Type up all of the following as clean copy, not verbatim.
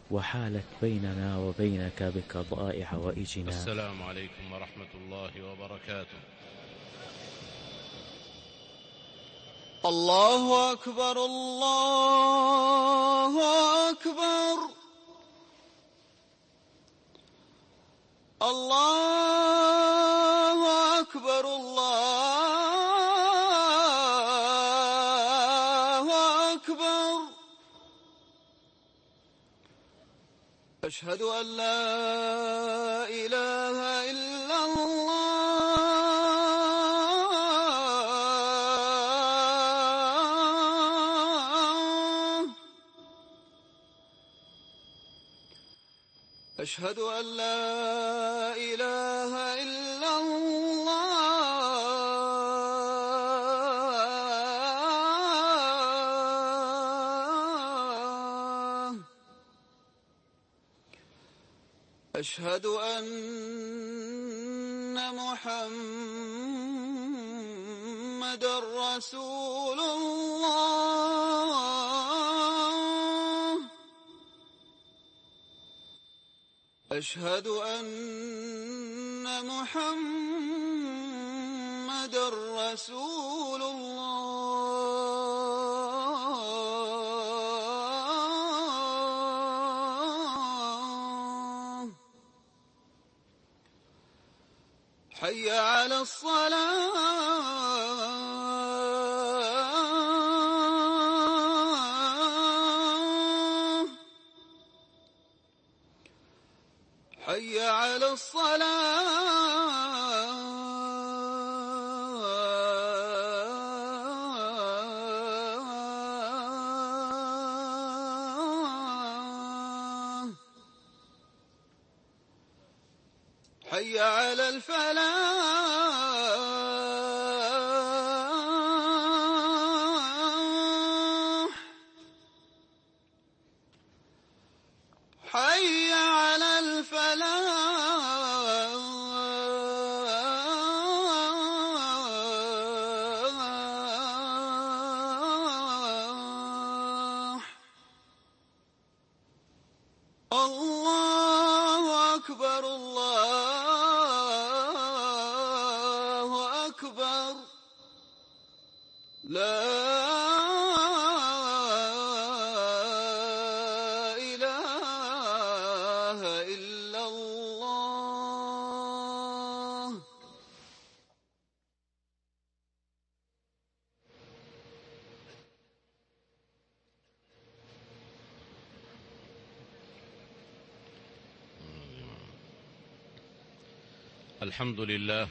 وحالت بيننا وبينك بقضاء حوائجنا. السلام عليكم ورحمة الله وبركاته. الله أكبر الله أكبر الله أكبر الله أكبر. أشهد أن لا إله إلا الله أشهد أن لا إله إلا الله. أشهد أن محمدًا رسول الله. أشهد أن محمدًا رسول الله. حي على الصلاة حي على الصلاة. حي على الفلاح. حي على الفلاح. الله أكبر الله أكبر. لا إله إلا الله. الحمد لله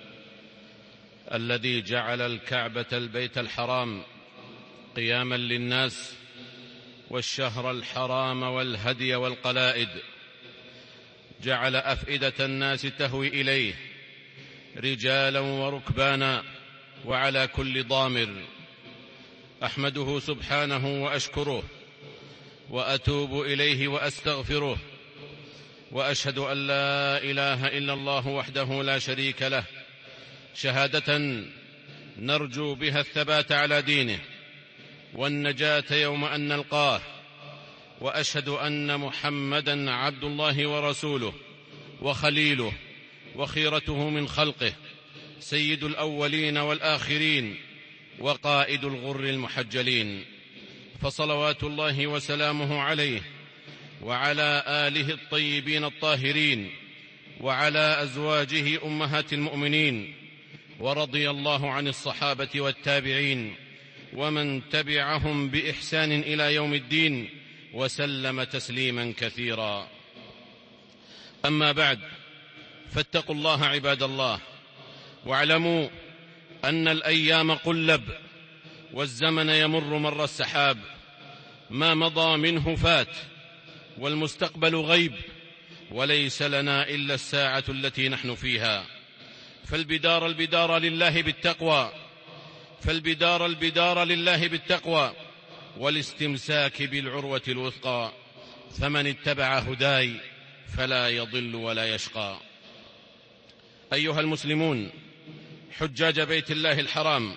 الذي جعل الكعبة البيت الحرام قياما للناس، والشهر الحرام والهدي والقلائد، جعل أفئدة الناس تهوي إليه رجالا وركبانا وعلى كل ضامر. أحمده سبحانه وأشكره وأتوب إليه وأستغفره، وأشهد أن لا إله إلا الله وحده لا شريك له، شهادة نرجو بها الثبات على دينه والنجاة يوم أن نلقاه. وأشهد أن محمدًا عبد الله ورسوله وخليله وخيرته من خلقه، سيد الأولين والآخرين وقائد الغر المحجلين، فصلوات الله وسلامه عليه وعلى آله الطيبين الطاهرين وعلى أزواجه أمهات المؤمنين، ورضي الله عن الصحابة والتابعين ومن تبعهم بإحسان إلى يوم الدين، وسلم تسليما كثيرا. أما بعد، فاتقوا الله عباد الله، واعلموا أن الأيام قلب والزمن يمر مر السحاب، ما مضى منه فات والمستقبل غيب، وليس لنا إلا الساعة التي نحن فيها. فالبدار لله بالتقوى، البدار لله بالتقوى والاستمساك بالعروة الوثقى، فمن اتبع هداي فلا يضل ولا يشقى. أيها المسلمون، حجاج بيت الله الحرام،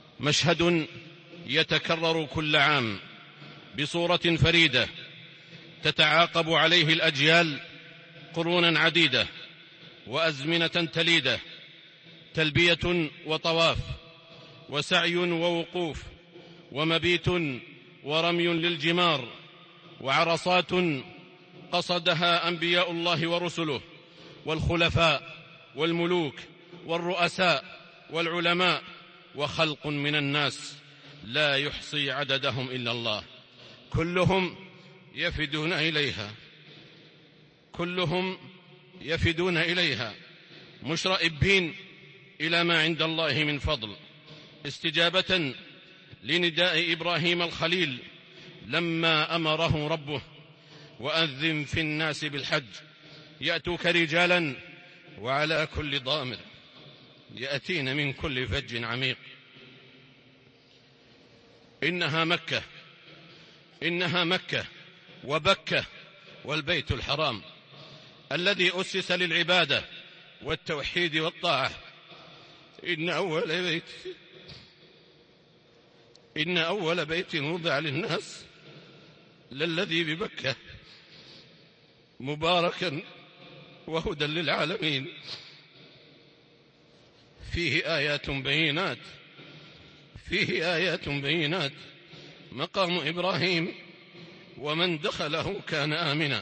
مشهد يتكرر كل عام بصورة فريدة، تتعاقب عليه الأجيال قرونا عديدة وأزمنة تليدة، تلبية وطواف وسعي ووقوف ومبيت ورمي للجمار وعرصات قصدها أنبياء الله ورسله والخلفاء والملوك والرؤساء والعلماء وخلق من الناس لا يحصي عددهم إلا الله، كلهم يفدون إليها مشرئبين إلى ما عند الله من فضل، استجابة لنداء إبراهيم الخليل لما أمره ربه: وأذن في الناس بالحج يأتوك رجالا وعلى كل ضامر يأتين من كل فج عميق. إنها مكة وبكة والبيت الحرام الذي أسس للعبادة والتوحيد والطاعة. إن أول بيت وضع للناس للذي ببكة مباركا وهدى للعالمين، فيه آيات بينات مقام إبراهيم ومن دخله كان آمنا.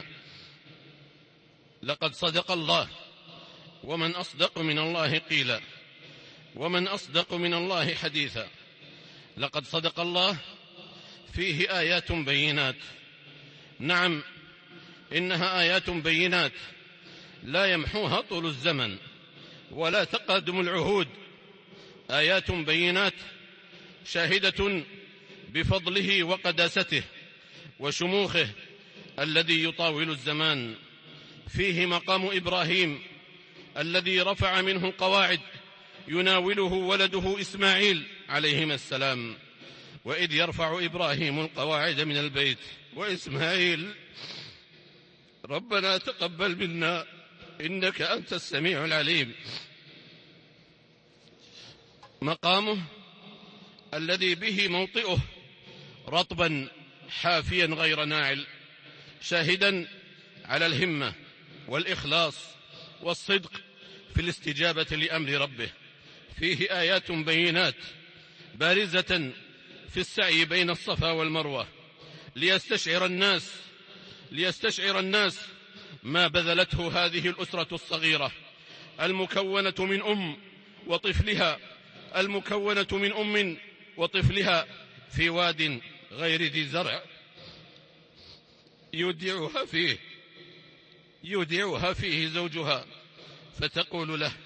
لقد صدق الله، ومن أصدق من الله قيلا، ومن أصدق من الله حديثا. لقد صدق الله، فيه آيات بينات. نعم، إنها آيات بينات لا يمحوها طول الزمن ولا تقادم العهود، آيات بينات شاهدة بفضله وقداسته وشموخه الذي يطاول الزمان. فيه مقام إبراهيم الذي رفع منه القواعد يناوله ولده إسماعيل عليهما السلام: وإذ يرفع إبراهيم القواعد من البيت وإسماعيل ربنا تقبل منا إنك أنت السميع العليم. مقامه الذي به موطئه رطبا حافيا غير ناعل، شاهدا على الهمة والإخلاص والصدق في الاستجابة لأمر ربه. فيه آيات بينات بارزة في السعي بين الصفا والمروة ليستشعر الناس ما بذلته هذه الأسرة الصغيرة المكونة من أم وطفلها في واد غير ذي زرع يودعها فيه زوجها، فتقول له: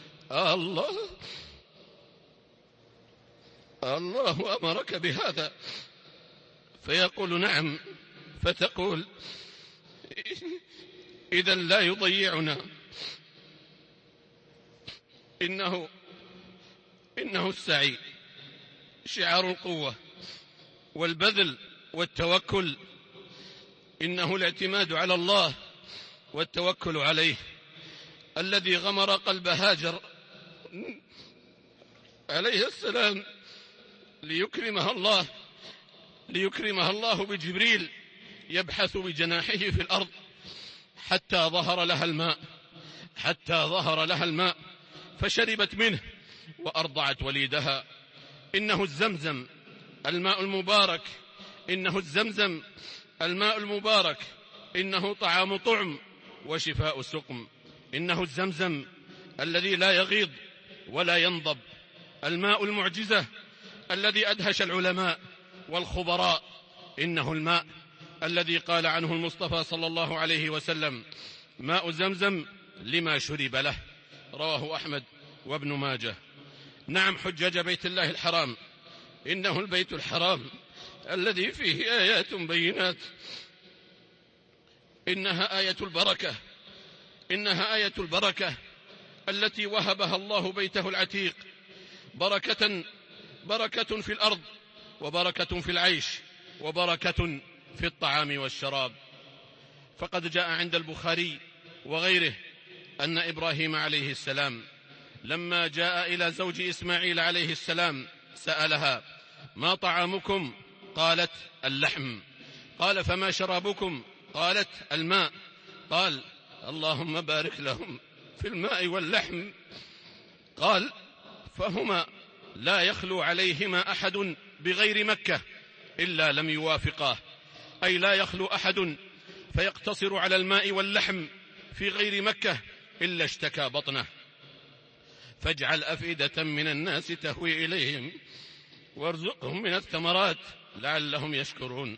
الله أمرك بهذا؟ فيقول: نعم. فتقول: إذا لا يضيعنا. إنه السعي شعار القوة والبذل والتوكل، إنه الاعتماد على الله والتوكل عليه الذي غمر قلب هاجر عليه السلام ليكرمها الله بجبريل يبحث بجناحه في الأرض حتى ظهر لها الماء فشربت منه وأرضعت وليدها. إنه الزمزم الماء المبارك، إنه طعام طعم وشفاء سقم. إنه الزمزم الذي لا يغيض ولا ينضب، الماء المعجزة الذي أدهش العلماء والخبراء. إنه الماء الذي قال عنه المصطفى صلى الله عليه وسلم: ماء زمزم لما شرب له، رواه أحمد وابن ماجه. نعم، حجج بيت الله الحرام، إنه البيت الحرام الذي فيه آيات بينات. إنها آية البركة التي وهبها الله بيته العتيق، بركة في الأرض وبركة في العيش وبركة في الطعام والشراب. فقد جاء عند البخاري وغيره أن إبراهيم عليه السلام لما جاء إلى زوج إسماعيل عليه السلام سألها: ما طعامكم؟ قالت: اللحم. قال: فما شرابكم؟ قالت الماء، قال اللهم بارك لهم في الماء واللحم. قال فهما لا يخلو عليهما أحد بغير مكة إلا لم يوافقاه، أي لا يخلو أحد فيقتصر على الماء واللحم في غير مكة إلا اشتكى بطنه. فاجعل أفئدة من الناس تهوي إليهم وارزقهم من الثمرات لعلهم يشكرون.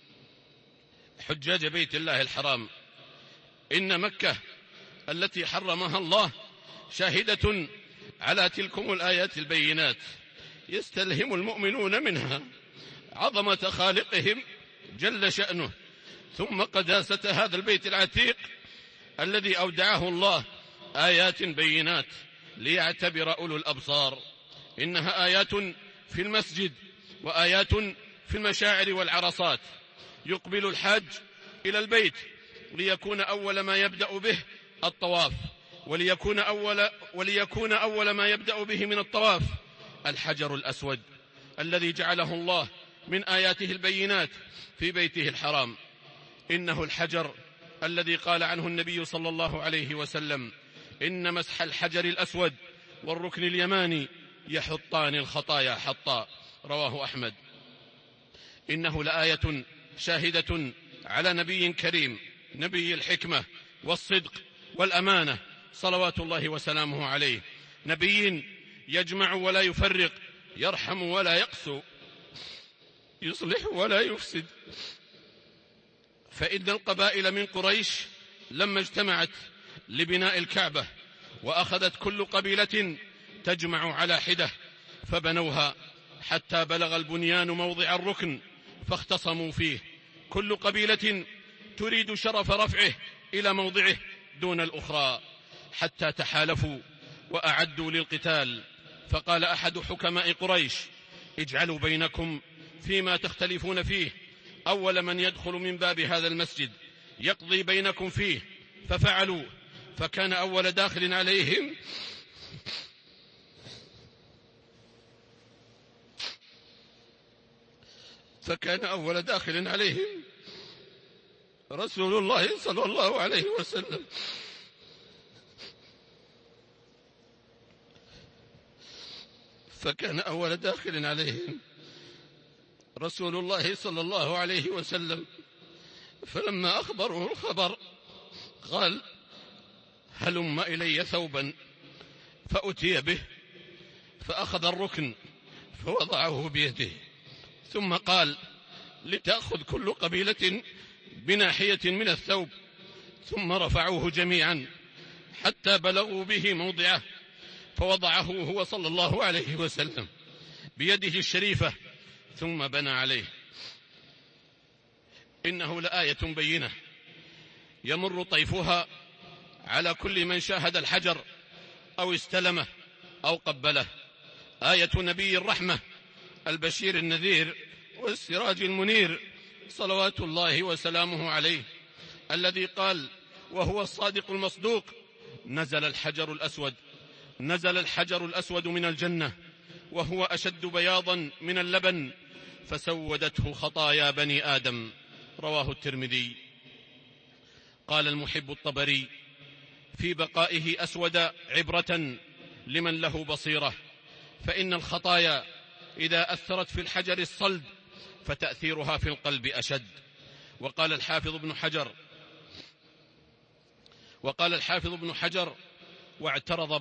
حجاج بيت الله الحرام، إن مكة التي حرمها الله شاهدة على تلكم الآيات البينات، يستلهم المؤمنون منها عظمة خالقهم جل شأنه، ثم قداسة هذا البيت العتيق الذي أودعه الله آيات بينات ليعتبر أولو الأبصار. إنها آيات في المسجد وآيات في المشاعر والعرصات. يقبل الحاج إلى البيت ليكون أول ما يبدأ به الطواف، وليكون أول ما يبدأ به من الطواف الحجر الأسود الذي جعله الله من آياته البينات في بيته الحرام. إنه الحجر الذي قال عنه النبي صلى الله عليه وسلم: إن مسح الحجر الأسود والركن اليماني يحطان الخطايا حطا، رواه أحمد. إنه لآية شاهدة على نبي كريم، نبي الحكمة والصدق والأمانة صلوات الله وسلامه عليه، نبي يجمع ولا يفرق، يرحم ولا يقسو، يصلح ولا يفسد. فإن القبائل من قريش لما اجتمعت لبناء الكعبة وأخذت كل قبيلة تجمع على حدة فبنوها حتى بلغ البنيان موضع الركن فاختصموا فيه، كل قبيلة تريد شرف رفعه إلى موضعه دون الأخرى، حتى تحالفوا وأعدوا للقتال. فقال أحد حكماء قريش: اجعلوا بينكم فيما تختلفون فيه أول من يدخل من باب هذا المسجد يقضي بينكم فيه. ففعلوا، فكان أول داخل عليهم رسول الله صلى الله عليه وسلم. فكان أول داخل عليهم رسول الله صلى الله عليه وسلم، فلما أخبروه الخبر قال: هلم إلي ثوبا، فأتي به، فأخذ الركن فوضعه بيده، ثم قال: لتأخذ كل قبيلة بناحية من الثوب، ثم رفعوه جميعا حتى بلغوا به موضعه، فوضعه هو صلى الله عليه وسلم بيده الشريفة ثم بنى عليه. إنه لآية بينة يمر طيفها على كل من شاهد الحجر أو استلمه أو قبله. آية نبي الرحمة البشير النذير والسراج المنير صلوات الله وسلامه عليه، الذي قال وهو الصادق المصدوق: نزل الحجر الأسود من الجنة وهو أشد بياضا من اللبن فسودته خطايا بني آدم، رواه الترمذي. قال المحب الطبري في بقائه: أسود عبرة لمن له بصيرة، فإن الخطايا إذا أثرت في الحجر الصلد فتأثيرها في القلب أشد. وقال الحافظ ابن حجر: واعترض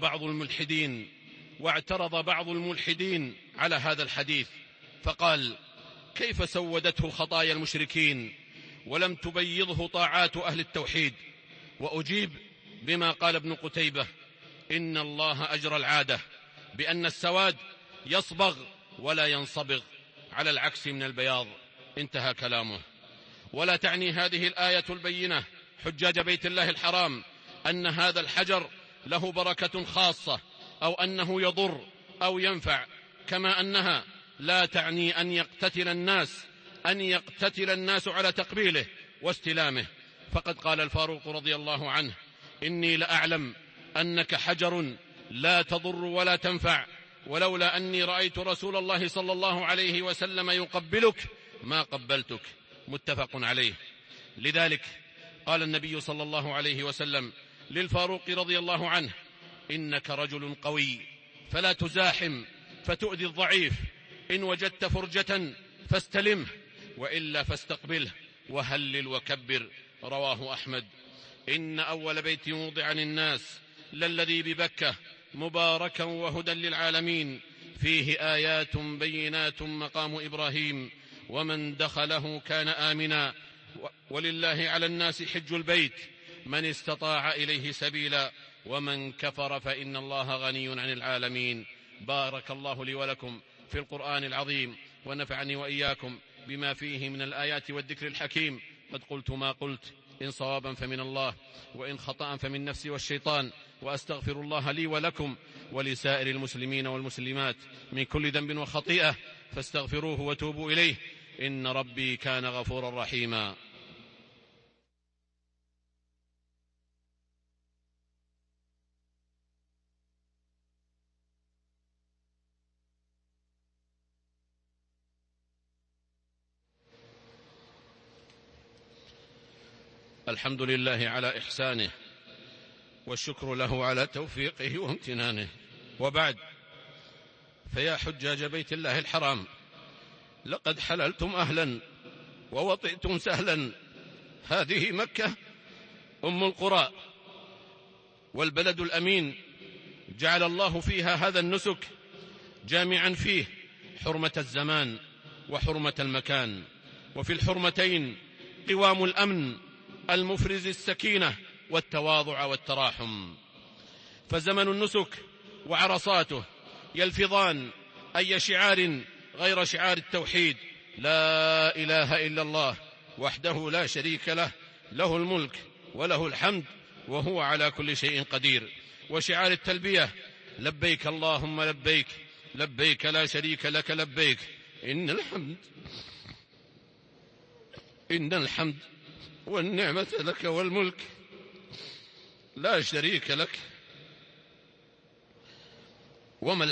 بعض الملحدين على هذا الحديث فقال: كيف سودته خطايا المشركين ولم تبيضه طاعات أهل التوحيد؟ وأجيب بما قال ابن قتيبة: إن الله أجرى العادة بأن السواد يصبغ ولا ينصبغ على العكس من البياض. انتهى كلامه. ولا تعني هذه الآية البينة حجاج بيت الله الحرام أن هذا الحجر له بركة خاصة أو أنه يضر أو ينفع، كما أنها لا تعني أن يقتتل الناس على تقبيله واستلامه. فقد قال الفاروق رضي الله عنه: إني لأعلم أنك حجر لا تضر ولا تنفع، ولولا أني رأيت رسول الله صلى الله عليه وسلم يقبلك ما قبلتك. متفق عليه. لذلك قال النبي صلى الله عليه وسلم للفاروق رضي الله عنه: إنك رجل قوي فلا تزاحم فتؤذي الضعيف، إن وجدت فرجة فاستلمه وإلا فاستقبله وهلل وكبر. رواه أحمد. إن أول بيت وضع للناس للذي ببكة مباركا وهدى للعالمين، فيه آيات بينات مقام إبراهيم، ومن دخله كان آمنا، ولله على الناس حج البيت من استطاع إليه سبيلا، ومن كفر فإن الله غني عن العالمين. بارك الله لي ولكم في القرآن العظيم، ونفعني وإياكم بما فيه من الآيات والذكر الحكيم. قد قلت ما قلت، إن صوابا فمن الله، وإن خطأ فمن نفسي والشيطان، وأستغفر الله لي ولكم ولسائر المسلمين والمسلمات من كل ذنب وخطيئة، فاستغفروه وتوبوا إليه، إن ربي كان غفورا رحيما. الحمد لله على إحسانه، والشكر له على توفيقه وامتنانه، وبعد، فيا حجاج بيت الله الحرام، لقد حللتم أهلا ووطئتم سهلا. هذه مكة أم القرى والبلد الأمين، جعل الله فيها هذا النسك جامعا فيه حرمة الزمان وحرمة المكان، وفي الحرمتين قوام الأمن المفرز السكينة والتواضع والتراحم. فزمن النسك وعرصاته يلفظان أي شعار غير شعار التوحيد: لا إله إلا الله وحده لا شريك له، له الملك وله الحمد وهو على كل شيء قدير. وشعار التلبية: لبيك اللهم لبيك، لبيك لا شريك لك لبيك، إن الحمد والنعمة لك والملك لا شريك لك. وما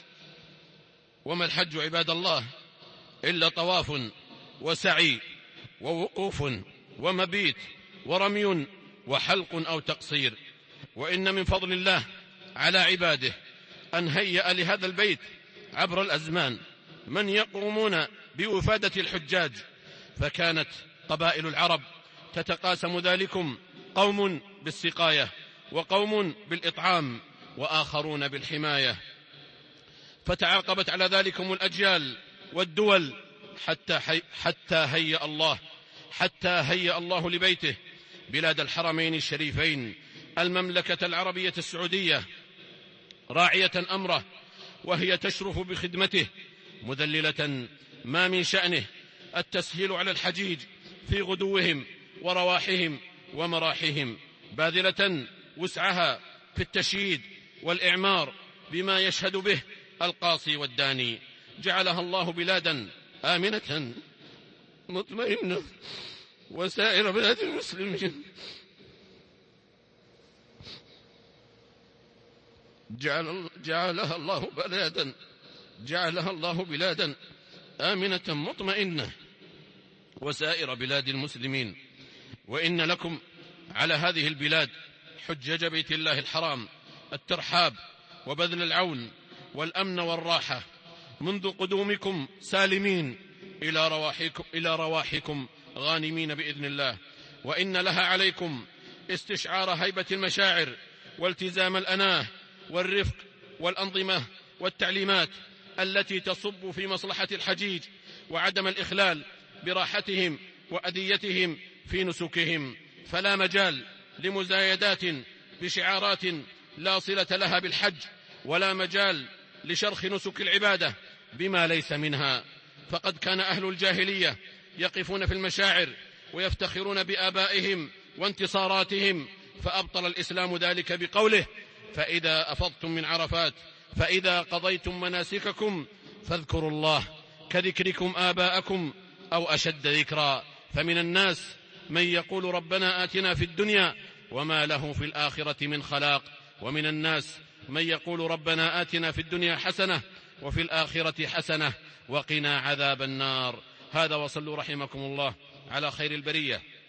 الحج عباد الله إلا طواف وسعي ووقوف ومبيت ورمي وحلق أو تقصير. وإن من فضل الله على عباده أن هيأ لهذا البيت عبر الأزمان من يقومون بوفادة الحجاج، فكانت قبائل العرب تتقاسم ذلكم: قوم بالسقاية، وقوم بالإطعام، وآخرون بالحماية. فتعاقبت على ذلكم الأجيال والدول حتى هيأ الله لبيته بلاد الحرمين الشريفين المملكة العربية السعودية راعية أمره، وهي تشرف بخدمته مذللة ما من شأنه التسهيل على الحجيج في غدوهم ورواحهم ومراحهم، باذلة وسعها في التشييد والإعمار بما يشهد به القاصي والداني. جعلها الله بلادا آمنة مطمئنة، وسائر بلاد المسلمين جعلها الله بلادا آمنة مطمئنة، وسائر بلاد المسلمين. وإن لكم على هذه البلاد حجج بيت الله الحرام الترحاب وبذل العون والأمن والراحة منذ قدومكم سالمين إلى رواحكم غانمين بإذن الله. وإن لها عليكم استشعار هيبة المشاعر والتزام الأناه والرفق والأنظمة والتعليمات التي تصب في مصلحة الحجيج، وعدم الإخلال براحتهم وأذيتهم في نسكهم. فلا مجال لمزايدات بشعارات لا صلة لها بالحج، ولا مجال لشرخ نسك العبادة بما ليس منها. فقد كان أهل الجاهلية يقفون في المشاعر ويفتخرون بآبائهم وانتصاراتهم، فأبطل الإسلام ذلك بقوله: فإذا أفضتم من عرفات فإذا قضيتم مناسككم فاذكروا الله كذكركم آباءكم أو أشد ذكرا. فمن الناس من يقول ربنا آتنا في الدنيا وما له في الآخرة من خلاق، ومن الناس من يقول ربنا آتنا في الدنيا حسنة وفي الآخرة حسنة وقنا عذاب النار. هذا، وصلوا رحمكم الله على خير البرية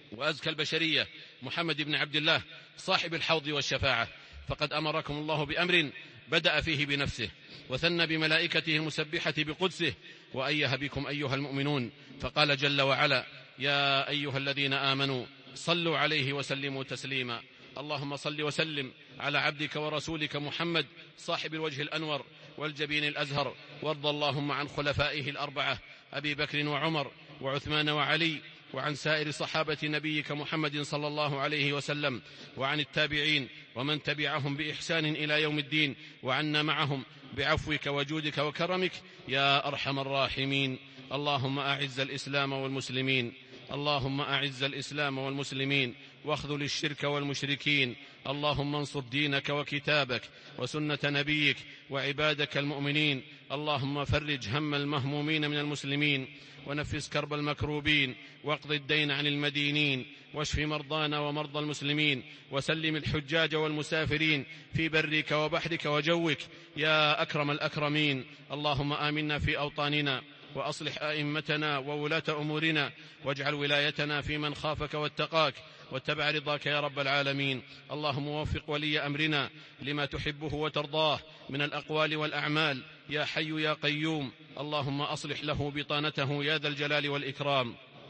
وأزكى البشرية محمد بن عبد الله صاحب الحوض والشفاعة، فقد أمركم الله بأمر بدأ فيه بنفسه وثنى بملائكته المسبحة بقدسه وأيه بكم أيها المؤمنون، فقال جل وعلا: يا أيها الذين آمنوا صلوا عليه وسلموا تسليما. اللهم صل وسلم على عبدك ورسولك محمد صاحب الوجه الأنور والجبين الأزهر، وارض اللهم عن خلفائه الأربعة أبي بكر وعمر وعثمان وعلي، وعن سائر صحابة نبيك محمد صلى الله عليه وسلم، وعن التابعين ومن تبعهم بإحسان إلى يوم الدين، وعنا معهم بعفوك وجودك وكرمك يا أرحم الراحمين. اللهم أعز الإسلام والمسلمين، اللهم أعز الإسلام والمسلمين واخذل الشرك والمشركين. اللهم انصر دينك وكتابك وسنة نبيك وعبادك المؤمنين. اللهم فرج هم المهمومين من المسلمين ونفس كرب المكروبين واقض الدين عن المدينين واشف مرضانا ومرضى المسلمين وسلم الحجاج والمسافرين في برك وبحرك وجوك يا أكرم الأكرمين. اللهم آمنا في أوطاننا وأصلح أئمتنا وولاة أمورنا واجعل ولايتنا في من خافك واتقاك واتبع رضاك يا رب العالمين. اللهم وفق ولي أمرنا لما تحبه وترضاه من الأقوال والأعمال يا حي يا قيوم. اللهم أصلح له بطانته يا ذا الجلال والإكرام.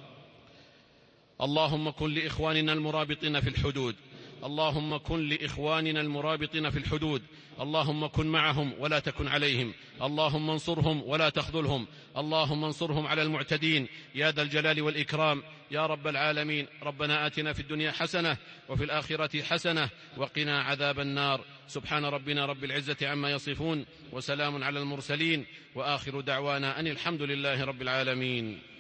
اللهم كن لإخواننا المرابطين في الحدود، اللهم كن لإخواننا المرابطين في الحدود، اللهم كن معهم ولا تكن عليهم، اللهم انصرهم ولا تخذلهم، اللهم انصرهم على المعتدين يا ذا الجلال والإكرام يا رب العالمين. ربنا آتنا في الدنيا حسنة وفي الآخرة حسنة وقنا عذاب النار. سبحان ربنا رب العزة عما يصفون وسلام على المرسلين وآخر دعوانا أن الحمد لله رب العالمين.